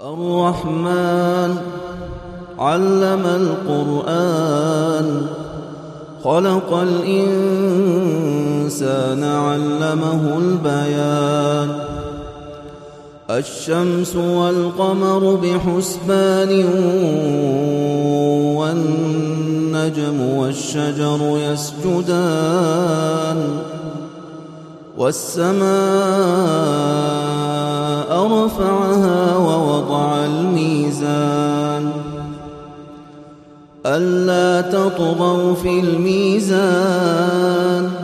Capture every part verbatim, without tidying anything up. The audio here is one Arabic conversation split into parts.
الرحمن علم القرآن خلق الإنسان علمه البيان. الشمس والقمر بحسبان والنجم والشجر يسجدان والسماء رفعها ووضع الميزان ألا تطغوا في الميزان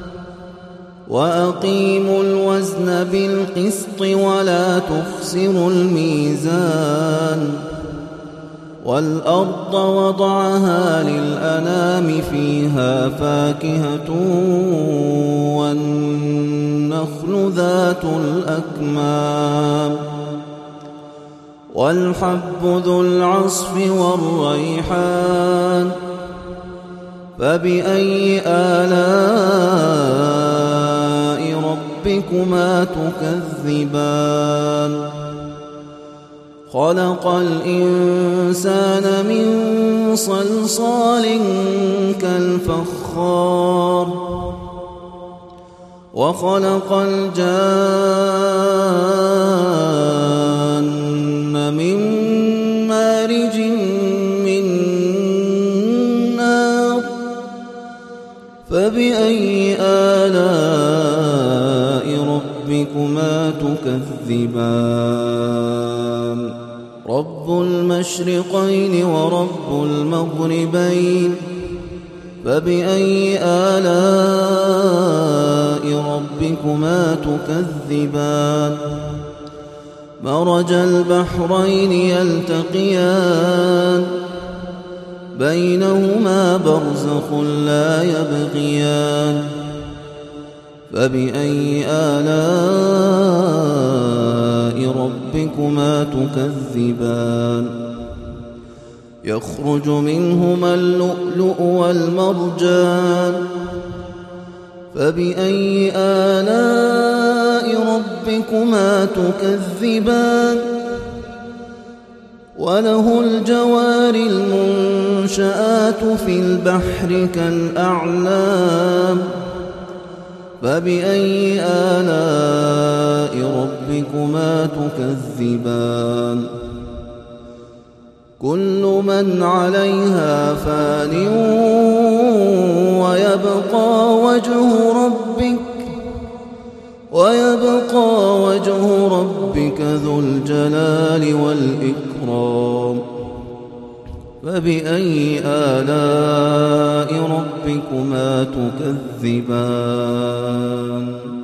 وأقيموا الوزن بالقسط ولا تخسروا الميزان. والأرض وضعها للأنام فيها فاكهة والنخل ذات الأكمام والحب ذو العصف والريحان. فبأي آلاء ربكما تكذبان. خلق الإنسان من صلصال كالفخار وخلق الجان من مارج من نار. فبأي آلاء ربكما تكذبان. رب المشرقين ورب المغربين. فبأي آلاء ربكما تكذبان. مرج البحرين يلتقيان بينهما برزخ لا يبغيان. فبأي آلاء ربكما تكذبان. يخرج منهما اللؤلؤ والمرجان. فبأي آلاء ربكما تكذبان. وله الجوار المنشآت في البحر كالأعلام. فبأي آلاء ربكما تكذبان. كل من عليها فان ويبقى وجه ربك ويبقى وجه ربك ذو الجلال والإكرام. فبأي آلاء ربكما تكذبان.